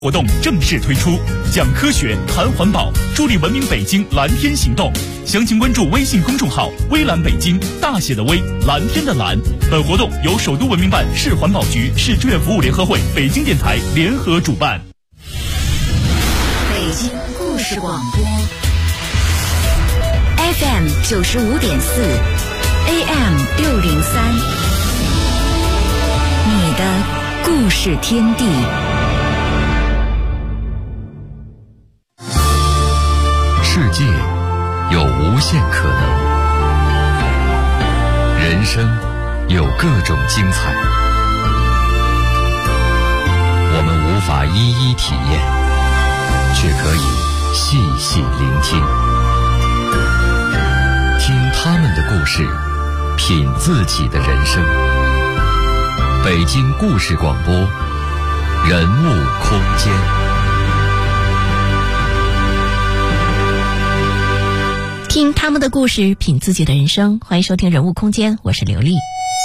活动正式推出，讲科学、谈环保，助力文明北京蓝天行动。详情关注微信公众号“微蓝北京”，大写的微，蓝天的蓝。本活动由首都文明办、市环保局、市志愿服务联合会、北京电台联合主办。 北京故事广播 FM 95.4 AM 603，你的故事天地。 世界有无限可能，人生有各种精彩，我们无法一一体验，却可以细细聆听，听他们的故事，品自己的人生。北京故事广播，人物空间。 听他们的故事，品自己的人生。欢迎收听人物空间，我是刘丽。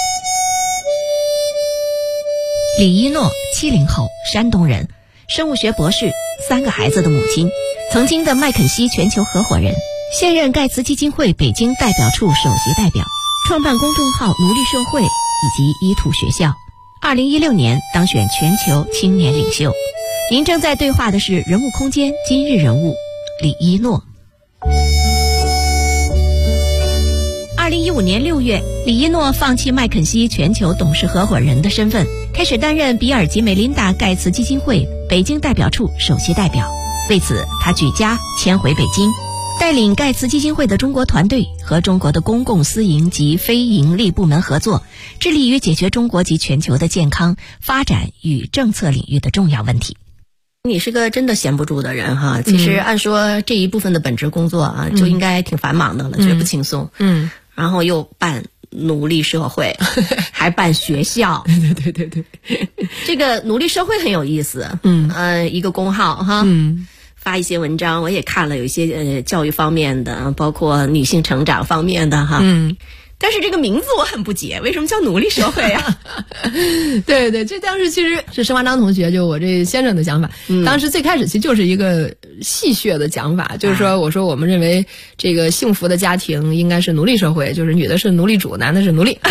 李一诺，70后，山东人，生物学博士，3个孩子的母亲，曾经的麦肯锡全球合伙人，现任盖茨基金会北京代表处首席代表，创办公众号奴隶社会以及伊土学校。2016年当选全球青年领袖。您正在对话的是人物空间今日人物李一诺。2015年6月，李一诺放弃麦肯锡全球董事合伙人的身份，开始担任比尔及梅琳达盖茨基金会北京代表处首席代表。为此，他举家迁回北京，带领盖茨基金会的中国团队和中国的公共、私营及非营利部门合作，致力于解决中国及全球的健康、发展与政策领域的重要问题。 你是个真的闲不住的人哈，其实按说这一部分的本职工作啊，就应该挺繁忙的了，绝不轻松。然后又办奴隶社会，还办学校。对，这个奴隶社会很有意思。一个公号哈，发一些文章，我也看了，有一些教育方面的，包括女性成长方面的哈。但是这个名字我很不解，为什么叫奴隶社会啊？ 对，这当时其实是申华章同学，就我这先生的想法。当时最开始其实就是一个戏谑的讲法，就是说，我说我们认为这个幸福的家庭应该是奴隶社会，就是女的是奴隶主，男的是奴隶。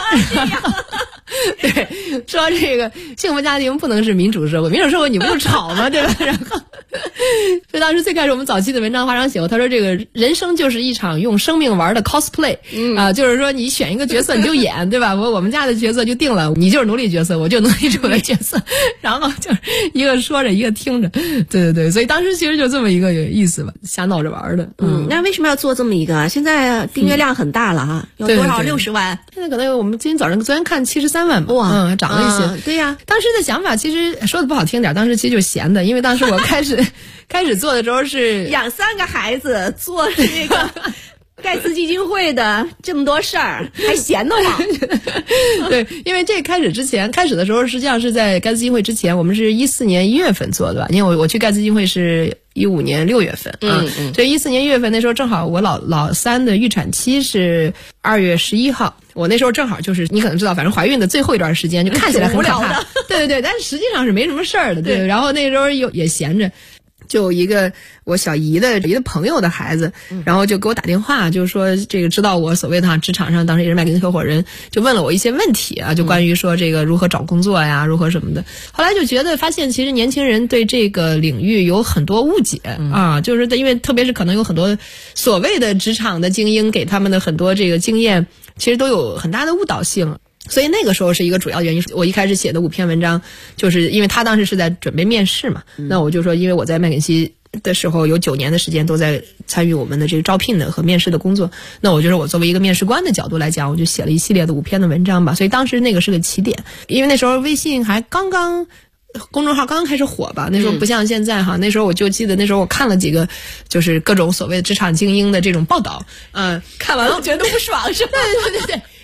对，说这个幸福家庭不能是民主社会，民主社会你不就吵吗？对吧？然后，所以当时最开始我们早期的文章，华章写过，他说这个人生就是一场用生命玩的 cosplay，就是说你选一个角色你就演，对吧？我们家的角色就定了，你就是奴隶角色，我就奴隶主的角色，然后就是一个说着一个听着，对，所以当时其实就这么一个有意思吧，瞎闹着玩的。 那为什么要做这么一个啊？现在订阅量很大了哈，有多少？60万？ 现在可能我们昨天看73万吧，哇，涨了一些。 对呀， 当时的想法其实说的不好听点，当时其实就是闲的，因为当时我开始做的时候是养3个孩子，做这个盖茨基金会的这么多事儿，还闲得慌。 对，因为这开始的时候，实际上是在盖茨基金会之前，我们是14年1月份做的吧？因为我去盖茨基金会是15年6月份，所以14年1月份那时候正好我老三的预产期是2月11号，我那时候正好就是你可能知道，反正怀孕的最后一段时间，就看起来很可怕，对，但是实际上是没什么事儿的，对。然后那时候也闲着。就一个我小姨的朋友的孩子，然后就给我打电话，就是说这个知道我所谓的职场上当时也是麦肯锡合伙人，就问了我一些问题啊，就关于说这个如何找工作呀，如何什么的。后来就发现其实年轻人对这个领域有很多误解啊，就是因为特别是可能有很多所谓的职场的精英给他们的很多这个经验，其实都有很大的误导性。所以那个时候是一个主要原因。我一开始写的5篇文章，就是因为他当时是在准备面试嘛，那我就说，因为我在麦肯锡的时候有9年的时间都在参与我们的这个招聘的和面试的工作，那我就说我作为一个面试官的角度来讲，我就写了一系列的5篇的文章吧。所以当时那个是个起点，因为那时候微信还公众号刚刚开始火吧，那时候不像现在哈。那时候我就记得那时候我看了几个就是各种所谓的职场精英的这种报道，看完了我觉得不爽是吧？对。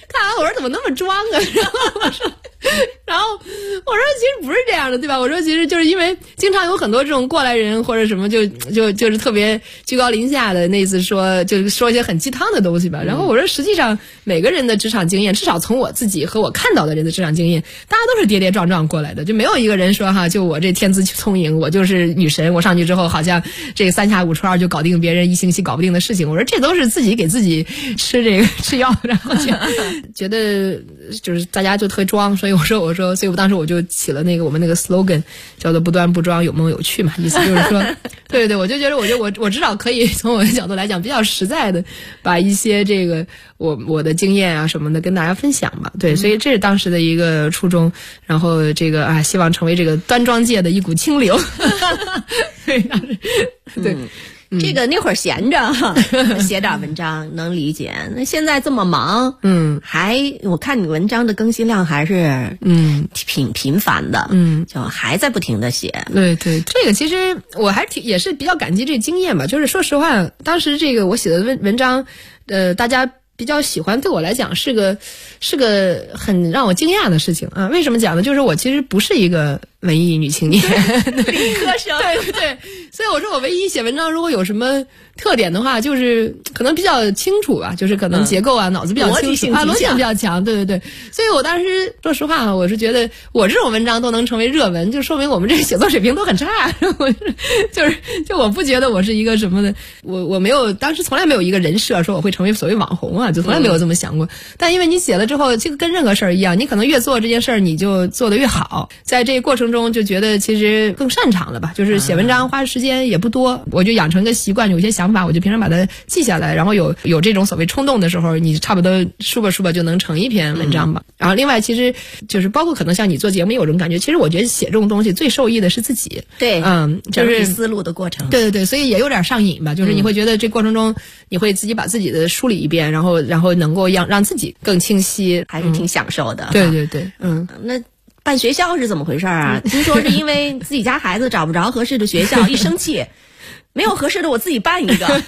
看完我说怎么那么装啊？然后我说其实不是这样的，对吧？我说其实就是因为经常有很多这种过来人或者什么就是特别居高临下的，那次就是说一些很鸡汤的东西吧。然后我说实际上每个人的职场经验，至少从我自己和我看到的人的职场经验，大家都是跌跌撞撞过来的，就没有一个人说哈，就我这天资聪颖，我就是女神，我上去之后好像这个3下5除2就搞定别人1星期搞不定的事情。我说这都是自己给自己吃药，然后就觉得就是大家就特装，所以所以我当时我就起了我们那个 slogan 叫做不端不装有梦有趣嘛，意思就是说对，我就觉得我至少可以从我的角度来讲比较实在的把一些这个我的经验啊什么的跟大家分享嘛。对，所以这是当时的一个初衷，然后这个希望成为这个端庄界的一股清流。对，对。 这个那会儿闲着写点文章能理解，那现在这么忙，我看你文章的更新量还是挺频繁的，就还在不停的写。 对，这个其实我还也是比较感激这经验吧，就是说实话，当时这个我写的文章，大家比较喜欢，对我来讲是个很让我惊讶的事情啊。为什么讲呢？就是我其实不是一个文艺女青年， 理科生。 对，所以我说我唯一写文章如果有什么特点的话，就是可能比较清楚吧，就是可能结构啊，脑子比较清楚，逻辑性比较强。对，所以我当时说实话，我是觉得我这种文章都能成为热文，就说明我们这个写作水平都很差。就我不觉得我是一个什么的，我没有，当时从来没有一个人设说我会成为所谓网红啊，就从来没有这么想过。但因为你写了之后，这个跟任何事儿一样，你可能越做这件事儿，你就做得越好，在这个过程中就觉得其实更擅长了吧。就是写文章花时间也不多，我就养成个习惯，有些想法我就平常把它记下来，然后有这种所谓冲动的时候，你差不多书吧就能成一篇文章吧。然后另外其实就是包括可能像你做节目有种感觉，其实我觉得写这种东西最受益的是自己。 对， 就是思路的过程。 对，所以也有点上瘾吧，就是你会觉得这过程中你会自己把自己的梳理一遍，然后能够让自己更清晰， 还是挺享受的。 对， 那办学校是怎么回事啊？听说是因为自己家孩子找不着合适的学校，一生气，没有合适的我自己办一个。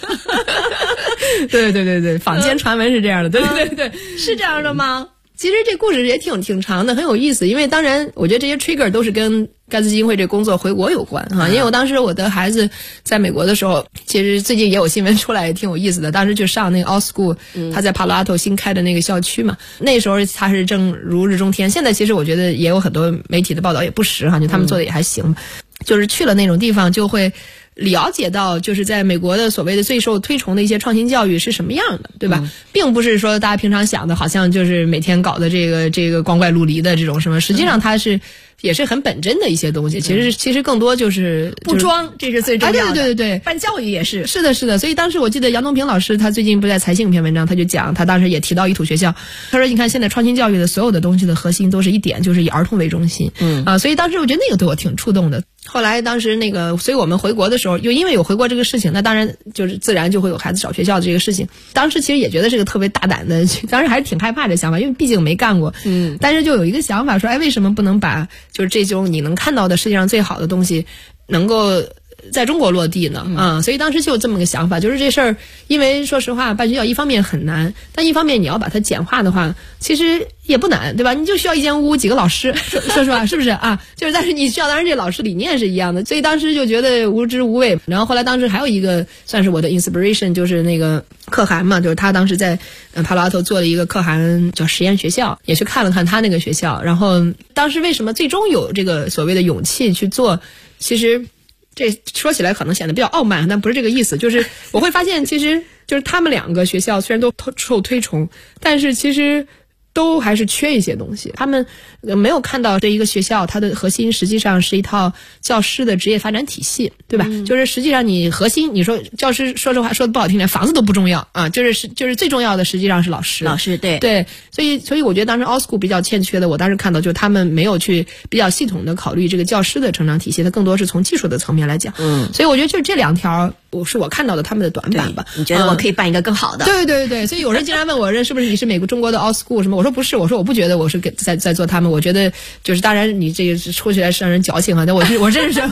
对，坊间传闻是这样的。对， 是这样的吗？ 其实这故事也挺长的，很有意思。因为当然我觉得这些 trigger 都是跟盖茨基金会这工作回国有关哈。因为我当时我的孩子在美国的时候，其实最近也有新闻出来，也挺有意思的。当时就上那个 All School，他在帕罗阿托新开的那个校区嘛，那时候他是正如日中天。现在其实我觉得也有很多媒体的报道也不实哈，就他们做的也还行。就是去了那种地方就会了解到，就是在美国的所谓的最受推崇的一些创新教育是什么样的，对吧？并不是说大家平常想的好像就是每天搞的这个光怪陆离的这种什么，实际上它也是很本真的一些东西。其实更多就是不装，这是最重要的。 对， 办教育也是。 是的。所以当时我记得杨东平老师他最近不在财信一篇文章，他就讲，他当时也提到一土学校，他说你看现在创新教育的所有的东西的核心都是一点，就是以儿童为中心。所以当时我觉得那个对我挺触动的。后来当时所以我们回国的时候，又因为有回国这个事情，那当然就是自然就会有孩子找学校的这个事情。当时其实也觉得是个特别大胆的，当时还是挺害怕这想法，因为毕竟没干过。但是就有一个想法说，为什么不能把就是这种你能看到的世界上最好的东西，能够在中国落地呢？所以当时就有这么个想法，就是这事儿，因为说实话，办学校一方面很难，但一方面你要把它简化的话，其实也不难，对吧？你就需要一间屋几个老师，说实话，是不是啊？就是但是你需要，当然这老师理念是一样的，所以当时就觉得无知无畏。然后后来当时还有一个算是我的 inspiration， 就是那个可汗嘛，就是他当时在帕罗阿托做了一个可汗叫实验学校，也去看了看他那个学校。然后当时为什么最终有这个所谓的勇气去做，其实这说起来可能显得比较傲慢，但不是这个意思。就是我会发现，其实就是他们两个学校虽然都受推崇，但是其实都还是缺一些东西。他们没有看到这一个学校它的核心实际上是一套教师的职业发展体系，对吧？就是实际上你核心，你说教师，说实话说的不好听点，房子都不重要啊，就是最重要的实际上是老师。对，所以我觉得当时 All School 比较欠缺的，我当时看到就是他们没有去比较系统的考虑这个教师的成长体系，它更多是从技术的层面来讲。所以我觉得就这两条是我看到的他们的短板吧。 你觉得我可以办一个更好的？ 对，所以有人经常问我，是不是你是美国中国的 All School 什么？我说不是，我说我不觉得我是在做他们，我觉得就是当然你这个说起来是让人矫情啊，但我真是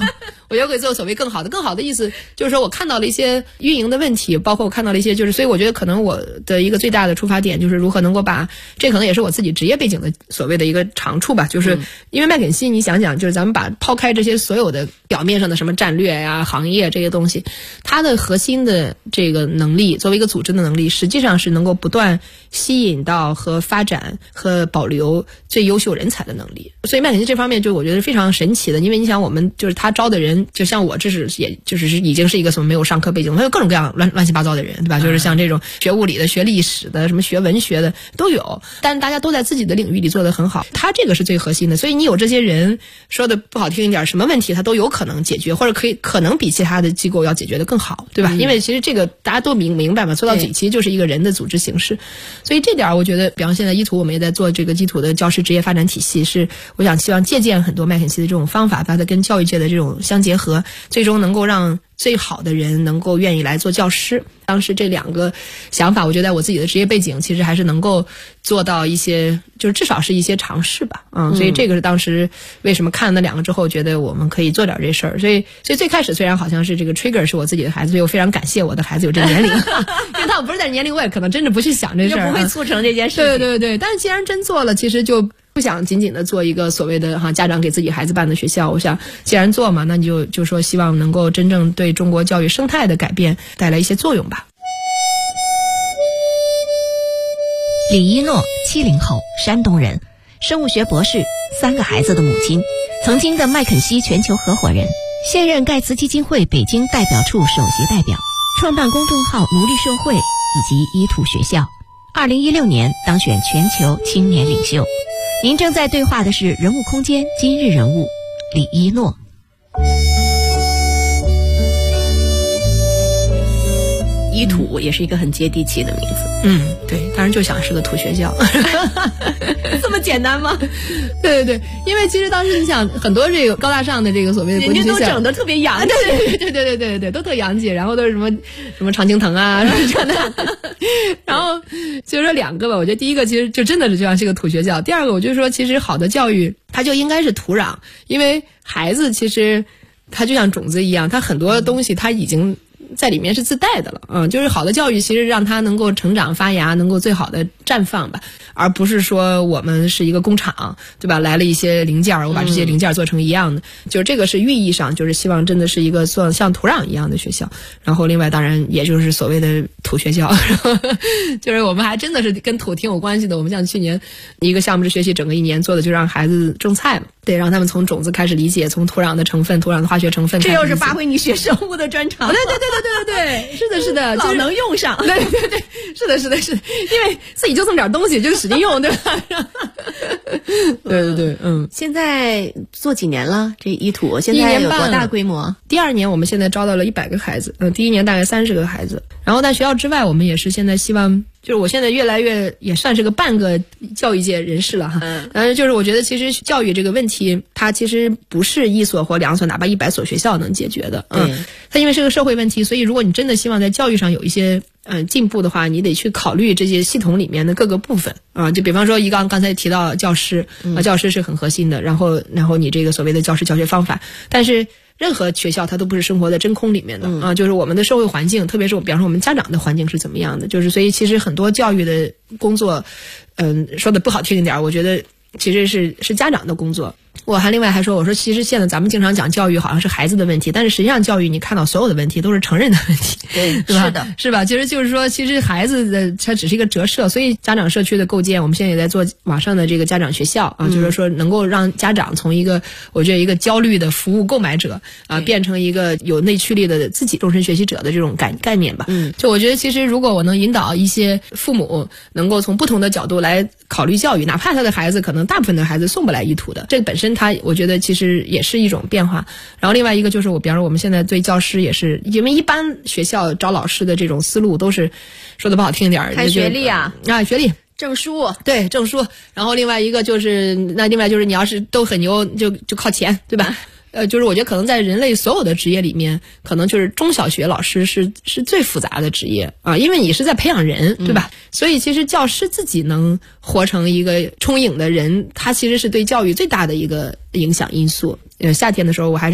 我觉得可以做所谓更好的意思就是说我看到了一些运营的问题，包括我看到了一些所以我觉得可能我的一个最大的出发点就是如何能够把这可能也是我自己职业背景的所谓的一个长处吧，就是因为麦肯锡你想想，就是咱们抛开这些所有的表面上的什么战略呀、行业这些东西，它的核心的这个能力，作为一个组织的能力，实际上是能够不断吸引到和发展和保留最优秀人才的能力。所以麦肯锡这方面就我觉得是非常神奇的，因为你想我们就是他招的人，就像我这是也就是已经是一个什么没有上课背景，他有各种各样乱七八糟的人，对吧？就是像这种学物理的、学历史的、什么学文学的都有，但是大家都在自己的领域里做得很好，他这个是最核心的。所以你有这些人，说的不好听一点，什么问题他都有可能解决，或者可能比其他的机构要解决得更好，对吧？因为其实这个大家都明白嘛，做到底其实就是一个人的组织形式。所以这点我觉得，比方现在依图我们也在做这个依图的教师职业发展体系，是我希望借鉴很多麦肯锡的这种方法，把它跟教育界的这种相结合，最终能够让最好的人能够愿意来做教师。当时这两个想法，我觉得在我自己的职业背景其实还是能够做到一些，就是至少是一些尝试吧。所以这个是当时为什么看了那两个之后，觉得我们可以做点这事儿。所以最开始虽然好像是这个 trigger 是我自己的孩子，所以我非常感谢我的孩子有这个年龄，因为他不是在年龄，我也可能真的不去想这事儿， 就不会促成这件事情。 对，但是既然真做了，其实就不想仅仅的做一个所谓的家长给自己孩子办的学校。我想既然做嘛，那你就说希望能够真正对中国教育生态的改变带来一些作用吧。 李一诺70后，山东人，生物学博士，3个孩子的母亲，曾经的麦肯锡全球合伙人，现任盖茨基金会北京代表处首席代表，创办公众号奴隶社会以及依图学校。2016年当选全球青年领袖。您正在对话的是人物空间今日人物李一诺。 依图也是一个很接地气的名字。 对，当然就想是个土学校。 这么简单吗？ 对，因为其实当时你想很多这个高大上的这个所谓的国际学校， 人家都整得特别洋气。 对，都特洋气，然后都是什么常青藤啊什么这的。然后就说两个吧，我觉得第一个其实就真的是就像是个土学校，第二个我就说其实好的教育它就应该是土壤，因为孩子其实他就像种子一样，他很多东西他已经在里面是自带的了，就是好的教育其实让它能够成长发芽，能够最好的绽放吧，而不是说我们是一个工厂，对吧？来了一些零件，我把这些零件做成一样的，就是这个是寓意上，就是希望真的是一个像土壤一样的学校。然后另外当然也就是所谓的土学校，就是我们还真的是跟土挺有关系的。我们像去年一个项目制学习整个1年做的就让孩子种菜嘛，对，让他们从种子开始理解，从土壤的成分、土壤的化学成分开始理解。 这又是发挥你学生物的专长。 对，是的， 老能用上。 对，是的，因为自己就这么点东西，就使劲用，对吧？对， 现在做几年了？这依图现在有多大规模？ 第2年我们现在招到了100个孩子，第1年大概30个孩子。然后在学校之外，我们也是现在希望。就是我现在越来越也算是个半个教育界人士了哈，就是我觉得其实教育这个问题，它其实不是1所或2所，哪怕100所学校能解决的，它因为是个社会问题，所以如果你真的希望在教育上有一些进步的话，你得去考虑这些系统里面的各个部分就比方说刚才提到教师教师是很核心的，然后你这个所谓的教师教学方法，但是任何学校它都不是生活在真空里面的就是我们的社会环境，特别是比方说我们家长的环境是怎么样的，就是所以其实很多教育的工作说的不好听一点，我觉得其实是家长的工作。我还另外还说，我说其实现在咱们经常讲教育好像是孩子的问题，但是实际上教育你看到所有的问题都是成人的问题， 对， 是的，是吧？其实就是说，其实孩子的他只是一个折射，所以家长社区的构建，我们现在也在做网上的这个家长学校就是说能够让家长从一个我觉得一个焦虑的服务购买者变成一个有内驱力的自己终身学习者的这种概念吧。就我觉得其实如果我能引导一些父母能够从不同的角度来考虑教育，哪怕他的孩子可能大部分的孩子送不来依图的，这个本身我觉得其实也是一种变化。然后另外一个就是比方说我们现在对教师也是，因为一般学校招老师的这种思路都是说的不好听一点， 看学历学历证书， 对，证书。然后另外一个就是你要是都很牛就靠钱，对吧？就是我觉得可能在人类所有的职业里面，可能就是中小学老师是最复杂的职业因为你是在培养人，对吧？所以其实教师自己能活成一个充盈的人，他其实是对教育最大的一个影响因素。夏天的时候我还是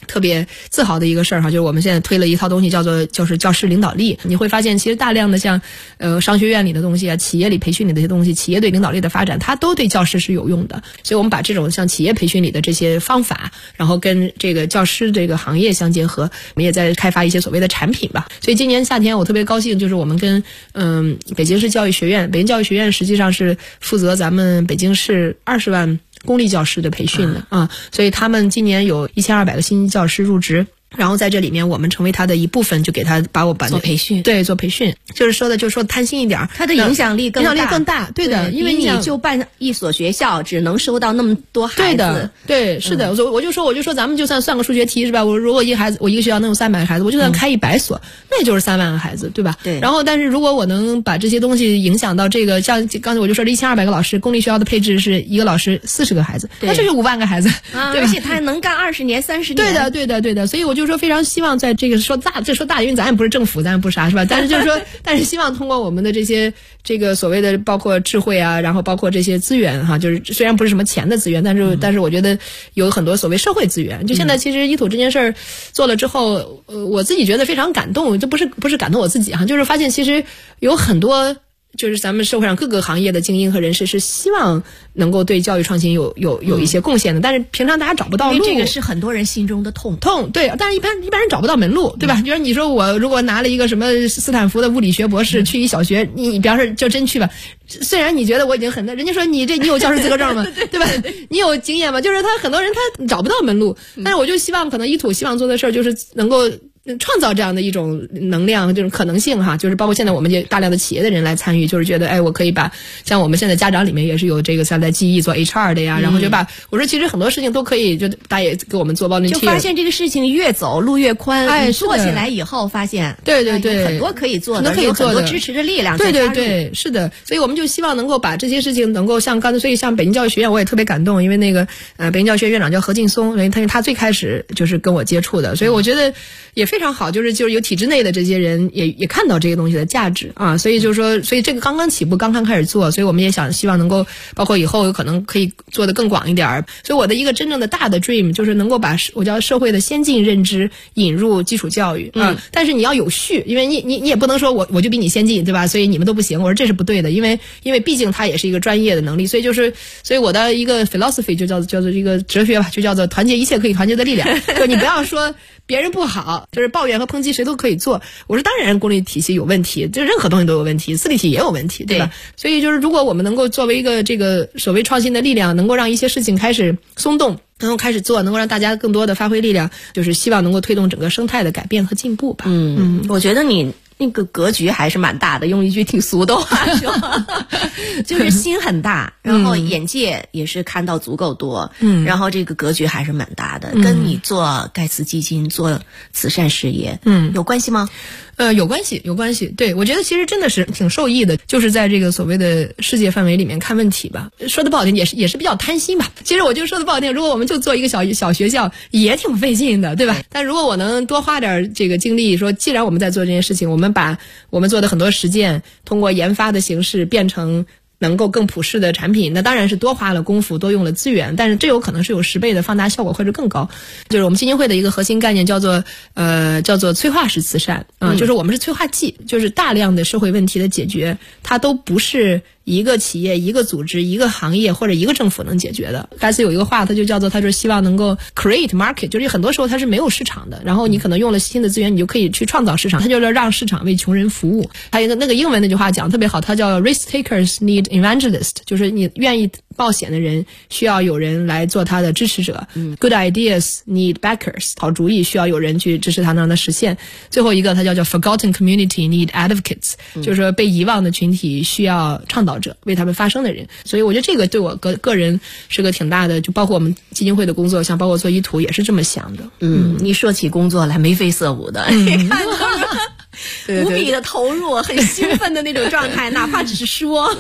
特别自豪的一个事儿哈，就是我们现在推了一套东西就是教师领导力。你会发现其实大量的像商学院里的东西啊，企业里培训里的一些东西，企业对领导力的发展它都对教师是有用的。所以我们把这种像企业培训里的这些方法，然后跟这个教师这个行业相结合，我们也在开发一些所谓的产品吧。所以今年夏天我特别高兴，就是我们跟北京市教育学院，北京教育学院实际上是负责咱们北京市20万公立教师的培训的啊，所以他们今年有1200个新教师入职。然后在这里面，我们成为他的一部分，就给他把做培训， 对，做培训，就是说贪心一点， 他的影响力更大， 对的，因为你就办一所学校，只能收到那么多孩子， 对，是的，我就说，咱们就算个数学题是吧？我如果一个学校能有300个孩子，我就算开100所，那也就是3万个孩子，对吧？ 对。 然后，但是如果我能把这些东西影响到这个，像刚才我就说这1200个老师，公立学校的配置是一个老师40个孩子，那这就5万个孩子，对吧？ 而且他还能干20年、30年， 对的，所以我就说非常希望。在这个说大，因为咱也不是政府，咱也不是啥，是吧？但是就是说，但是希望通过我们的这个所谓的包括智慧啊，然后包括这些资源哈，就是虽然不是什么钱的资源，但是我觉得有很多所谓社会资源。就现在其实一土这件事儿做了之后，我自己觉得非常感动，这不是感动我自己哈，就是发现其实有很多。就是咱们社会上各个行业的精英和人士是希望能够对教育创新有一些贡献的，但是平常大家找不到路， 因为这个是很多人心中的痛， 对，但是一般人找不到门路，对吧？就是你说我如果拿了一个什么斯坦福的物理学博士去一小学，你比方说就真去吧，虽然你觉得我已经很人家说你有教师资格证吗？对吧？你有经验吗？就是很多人他找不到门路，但是我就希望可能一土希望做的事儿就是能够创造这样的一种能量，这种可能性哈，就是包括现在我们也大量的企业的人来参与，就是觉得我可以把像我们现在家长里面也是有这个像在记忆做 HR 的呀，然后就把我说其实很多事情都可以，就大家也给我们做 volunteer， 就发现这个事情越走路越宽，做起来以后发现对很多可以做的，有很多支持的力量在加入， 对，是的，所以我们就希望能够把这些事情能够像刚才，所以像北京教育学院我也特别感动，因为那个北京教育学院院长叫何劲松，因为他最开始就是跟我接触的，所以我觉得也非常好，就是有体制内的这些人也看到这个东西的价值啊，所以就是说，所以这个刚刚起步，刚刚开始做，所以我们也希望能够包括以后有可能可以做得更广一点。所以我的一个真正的大的 dream 就是能够把我叫社会的先进认知引入基础教育啊，但是你要有序，因为你也不能说我就比你先进，对吧？所以你们都不行，我说这是不对的，因为毕竟它也是一个专业的能力，所以我的一个 philosophy 就叫做一个哲学吧，就叫做团结一切可以团结的力量，就你不要说别人不好，就是抱怨和抨击谁都可以做。我说当然公立体系有问题，就任何东西都有问题，私立体也有问题，对吧？所以就是如果我们能够作为一个这个所谓创新的力量，能够让一些事情开始松动，能够开始做，能够让大家更多的发挥力量，就是希望能够推动整个生态的改变和进步吧。 我觉得你那个格局还是蛮大的，用一句挺俗的话说，就是心很大，然后眼界也是看到足够多，然后这个格局还是蛮大的，跟你做盖茨基金做慈善事业，有关系吗？ 有关系。对，我觉得其实真的是挺受益的，就是在这个所谓的世界范围里面看问题吧。说的不好听，也是比较贪心吧。其实我就说的不好听，如果我们就做一个小学校，也挺费劲的，对吧？但如果我能多花点这个精力，说既然我们在做这件事情，我们把我们做的很多实践，通过研发的形式变成能够更普适的产品，那当然是多花了功夫，多用了资源，但是这有可能是有10倍的放大效果或者更高。就是我们基金会的一个核心概念叫做催化式慈善就是我们是催化剂，就是大量的社会问题的解决，它都不是一个企业、一个组织、一个行业或者一个政府能解决的。盖茨有一个话，他就叫做他说希望能够 create market， 就是很多时候它是没有市场的，然后你可能用了新的资源，你就可以去创造市场，它就是让市场为穷人服务。还有那个英文那句话讲得特别好，它叫 risk takers need evangelist， 就是你愿意冒险的人需要有人来做他的支持者。Good ideas need backers， 好主意需要有人去支持他让它实现。最后一个它叫 forgotten community need advocates， 就是说被遗忘的群体需要倡导者，为他们发声的人。所以我觉得这个对我个人是个挺大的，就包括我们基金会的工作，像包括做一图也是这么想的。 你说起工作来眉飞色舞的，你看无比的投入，很兴奋的那种状态，哪怕只是说，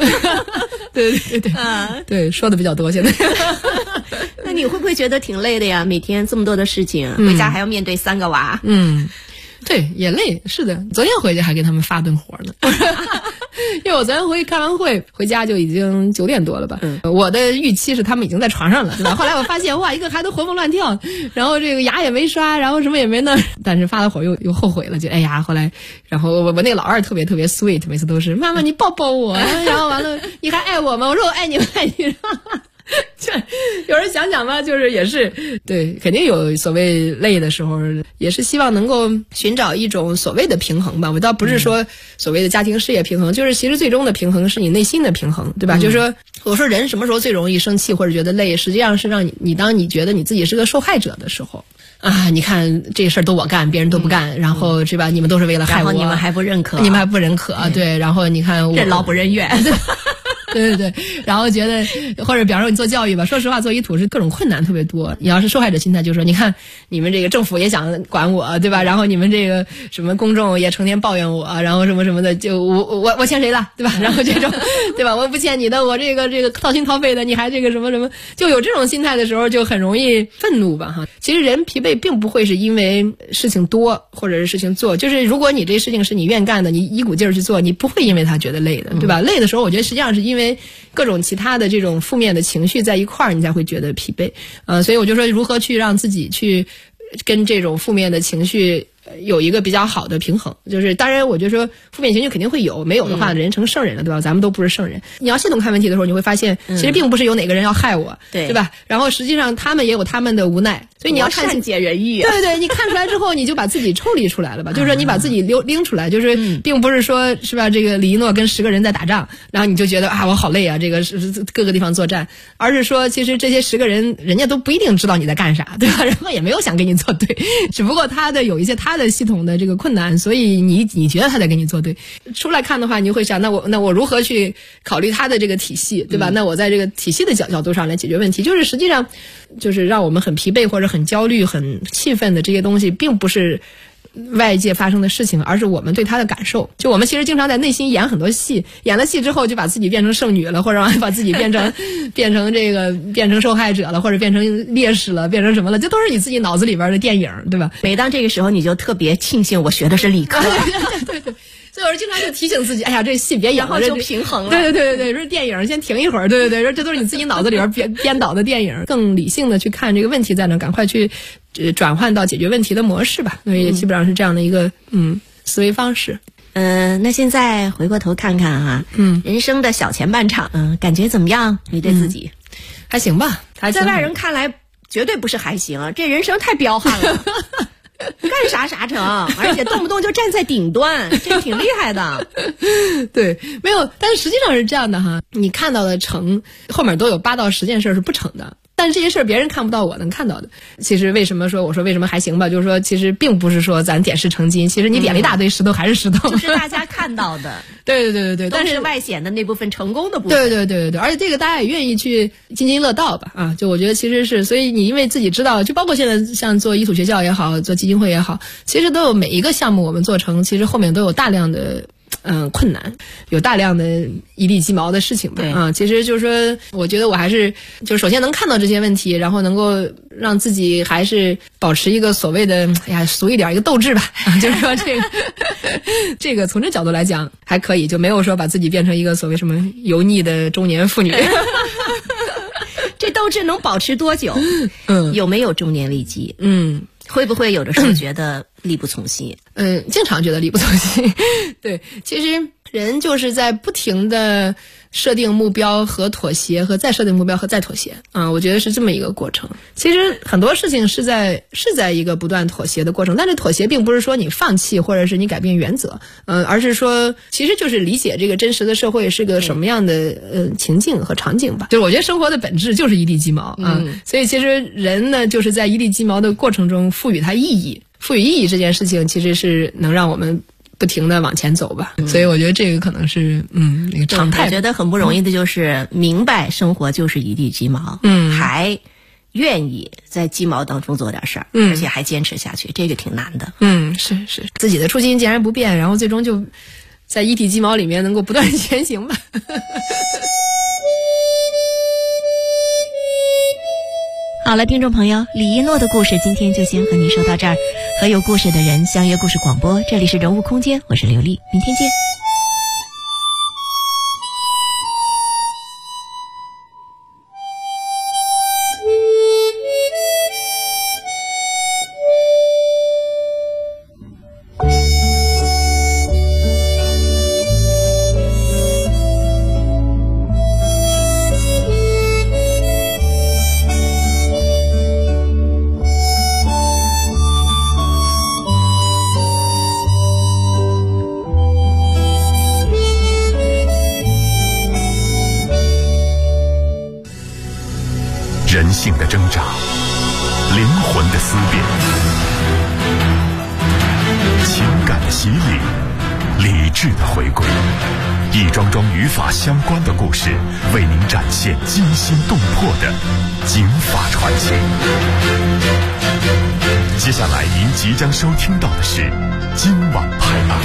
对，说的比较多现在。 那你会不会觉得挺累的呀？每天这么多的事情，回家还要面对3个娃。 对，也累，是的。昨天回去还给他们发顿活呢。 因为我昨天开完会回家就已经9点多了吧。我的预期是他们已经在床上了，对吧？后来我发现哇，一个孩子活蹦乱跳，然后这个牙也没刷，然后什么也没弄，但是发了火又后悔了，就哎呀，后来然后我那个老二特别 sweet， 每次都是妈妈你抱抱我，然后完了你还爱我吗？我说我爱你，我爱你。就有人想想吧，就是也是对，肯定有所谓累的时候，也是希望能够寻找一种所谓的平衡吧。我倒不是说所谓的家庭事业平衡，就是其实最终的平衡是你内心的平衡，对吧？就是说，我说人什么时候最容易生气或者觉得累，实际上是让你当你觉得你自己是个受害者的时候。啊，你看这事儿都我干，别人都不干，然后是吧？你们都是为了害我， 然后你们还不认可， 对，然后你看我任劳不任怨。 对，然后觉得或者比方说你做教育吧，说实话做医土是各种困难特别多。你要是受害者心态，就说你看你们这个政府也想管我，对吧？然后你们这个什么公众也成天抱怨我，然后什么什么的，就我欠谁了，对吧？然后这种对吧？我不欠你的，我这个掏心掏肺的，你还这个什么什么，就有这种心态的时候，就很容易愤怒吧哈。其实人疲惫并不会是因为事情多或者是事情做，就是如果你这事情是你愿干的，你一股劲儿去做，你不会因为他觉得累的，对吧？累的时候，我觉得实际上是因为各种其他的这种负面的情绪在一块儿，你才会觉得疲惫。所以我就说如何去让自己去跟这种负面的情绪有一个比较好的平衡。就是当然我就说负面情绪肯定会有，没有的话人成圣人了，对吧？咱们都不是圣人。你要系统看问题的时候，你会发现其实并不是有哪个人要害我，对吧？然后实际上他们也有他们的无奈，所以你要善解人意。 对，你看出来之后你就把自己抽离出来了吧。就是说你把自己拎出来，就是并不是说是吧，这个李一诺跟10个人在打仗，然后你就觉得啊我好累啊，这个是各个地方作战，而是说其实这些10个人人家都不一定知道你在干啥，对吧？然后也没有想跟你作对，只不过他的有一些他的系统的这个困难，所以你觉得他在跟你作对。出来看的话，你会想那我如何去考虑他的这个体系，对吧？那我在这个体系的角度上来解决问题，就是实际上就是让我们很疲惫或者很焦虑很气愤的这些东西并不是外界发生的事情，而是我们对他的感受。就我们其实经常在内心演很多戏，演了戏之后就把自己变成圣女了，或者把自己变成受害者了，或者变成烈士了，变成什么了，这都是你自己脑子里边的电影，对吧？ 每当这个时候你就特别庆幸我学的是理科。 对，所以我经常就提醒自己，哎呀，这戏别演了， 然后就平衡了。 对，说电影先停一会儿，对，说这都是你自己脑子里边编导的电影，更理性的去看这个问题在哪，赶快去转换到解决问题的模式吧。所以基本上是这样的一个思维方式。 那现在回过头看看啊，人生的小前半场，感觉怎么样？你对自己还行吧？ 在外人看来绝对不是还行，这人生太彪悍了。干啥成，而且动不动就站在顶端，这挺厉害的。 对，没有，但是实际上是这样的哈，你看到的成，后面都有8到10件事是不成的。但是这些事儿别人看不到，我能看到的。其实为什么说我说为什么还行吧，就是说其实并不是说咱点石成金，其实你点了一大堆石头还是石头， 就是大家看到的。 对， 但是外显的那部分成功的部分。 对，而且这个大家也愿意去津津乐道吧啊，就我觉得其实是，所以你因为自己知道，就包括现在像做医土学校也好，做基金会也好，其实都有每一个项目我们做成，其实后面都有大量的困难，有大量的一地鸡毛的事情吧。啊，其实就是说，我觉得我还是就首先能看到这些问题，然后能够让自己还是保持一个所谓的俗一点一个斗志吧。就是说这个从这角度来讲还可以，就没有说把自己变成一个所谓什么油腻的中年妇女。 这斗志能保持多久？有没有中年危机？会不会有的时候觉得力不从心？ 经常觉得力不从心。对，其实人就是在不停的设定目标和妥协，和再设定目标和再妥协啊，我觉得是这么一个过程。其实很多事情是在一个不断妥协的过程，但是妥协并不是说你放弃或者是你改变原则，而是说其实就是理解这个真实的社会是个什么样的情境和场景吧。就是我觉得生活的本质就是一地鸡毛啊，所以其实人呢就是在一地鸡毛的过程中赋予它意义。赋予意义这件事情其实是能让我们不停的往前走吧，所以我觉得这个可能是那个常态。 我觉得很不容易的就是明白生活就是一地鸡毛，还愿意在鸡毛当中做点事儿，而且还坚持下去，这个挺难的。 是自己的初心截然不变，然后最终就在一地鸡毛里面能够不断前行吧。 好了，听众朋友，李一诺的故事今天就先和您说到这儿。和有故事的人相约故事广播，这里是人物空间，我是刘丽，明天见。 性的挣扎，灵魂的思辨，情感的洗礼，理智的回归，一桩桩与法相关的故事，为您展现惊心动魄的警法传奇。接下来您即将收听到的是今晚拍案。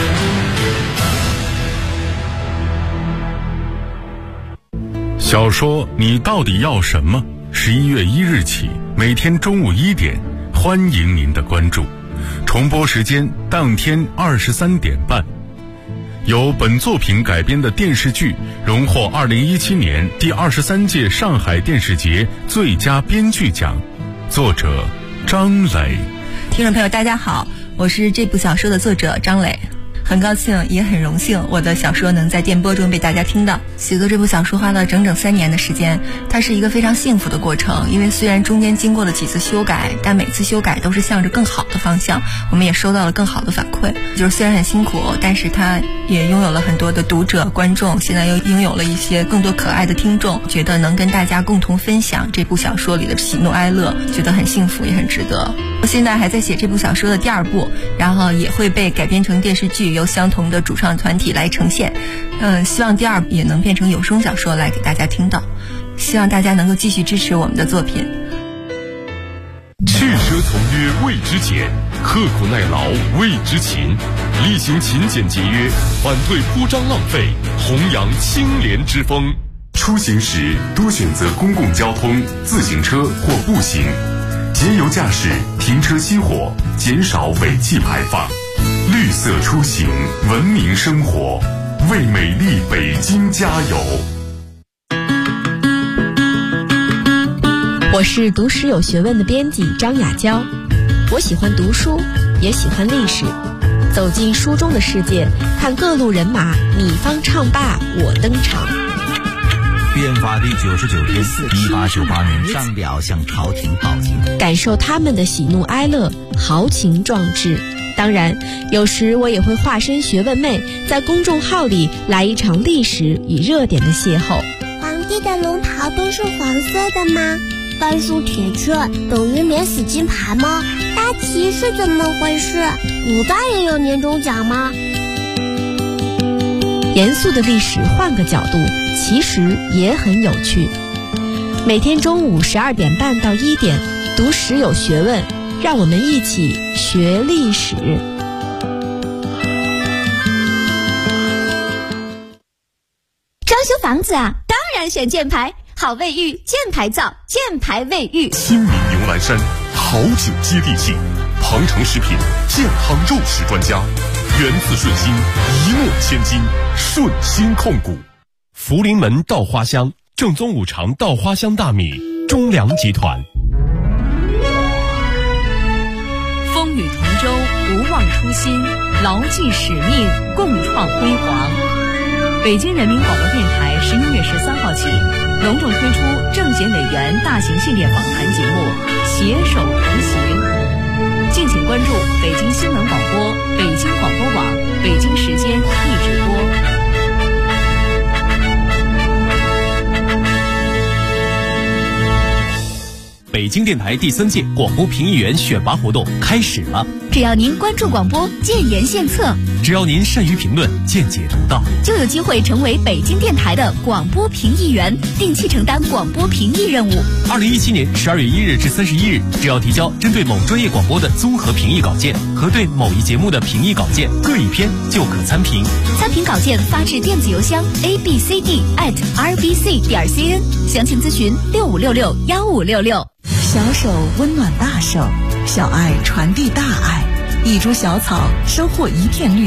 小说你到底要什么？11月1日起，每天中午1点，欢迎您的关注。重播时间当天23点半。由本作品改编的电视剧荣获2017年第23届上海电视节最佳编剧奖，作者张磊。 听众朋友大家好，我是这部小说的作者张磊，很高兴也很荣幸我的小说能在电波中被大家听到。写作这部小说花了整整3年的时间，它是一个非常幸福的过程，因为虽然中间经过了几次修改，但每次修改都是向着更好的方向，我们也收到了更好的反馈。就是虽然很辛苦，但是它也拥有了很多的读者观众，现在又拥有了一些更多可爱的听众，觉得能跟大家共同分享这部小说里的喜怒哀乐，觉得很幸福也很值得。我现在还在写这部小说的第2部，然后也会被改编成电视剧，由相同的主创团体来呈现。希望第2部也能变成有声小说来给大家听到，希望大家能够继续支持我们的作品。 去奢从约谓之俭，刻苦耐劳谓之勤，厉行勤俭节约，反对铺张浪费，弘扬清廉之风。出行时多选择公共交通、自行车或步行，节油驾驶，停车熄火，减少尾气排放。绿色出行，文明生活，为美丽北京加油。 我是读史有学问的编辑张雅娇，我喜欢读书，也喜欢历史，走进书中的世界，看各路人马你方唱罢我登场。 变法第99天，1898年，上表向朝廷报警， 感受他们的喜怒哀乐，豪情壮志。当然，有时我也会化身学问妹，在公众号里来一场历史与热点的邂逅。 皇帝的龙袍都是黄色的吗？半数铁券等于免死金牌吗？大旗是怎么回事？古代也有年终奖吗？ 严肃的历史换个角度，其实也很有趣。每天中午12点半到1点，读史有学问，让我们一起学历史。 装修房子啊，当然选箭牌，好卫浴，箭牌造，箭牌卫浴。 亲民牛栏山，好酒接地气，庞城食品健康肉食专家，源自顺心，一诺千金，顺心控股。福临门稻花香，正宗五常稻花香大米，中粮集团。 风雨同舟，不忘初心，牢记使命，共创辉煌。北京人民广播电台11月13号起，隆重推出政协委员大型系列访谈节目《携手同行》，敬请关注北京新闻广播、北京广播网、北京时间一直播。 北京电台第3届广播评议员选拔活动开始了。 只要您关注广播，建言献策， 只要您善于评论，见解独到， 就有机会成为北京电台的广播评议员，定期承担广播评议任务。 2017年12月1日至31日，只要提交针对某专业广播的综合评议稿件和对某一节目的评议稿件各一篇，就可参评。 参评稿件发至电子邮箱 abcd@rbc.cn， 详情咨询65661566。 小手温暖大手，小爱传递大爱，一株小草收获一片绿。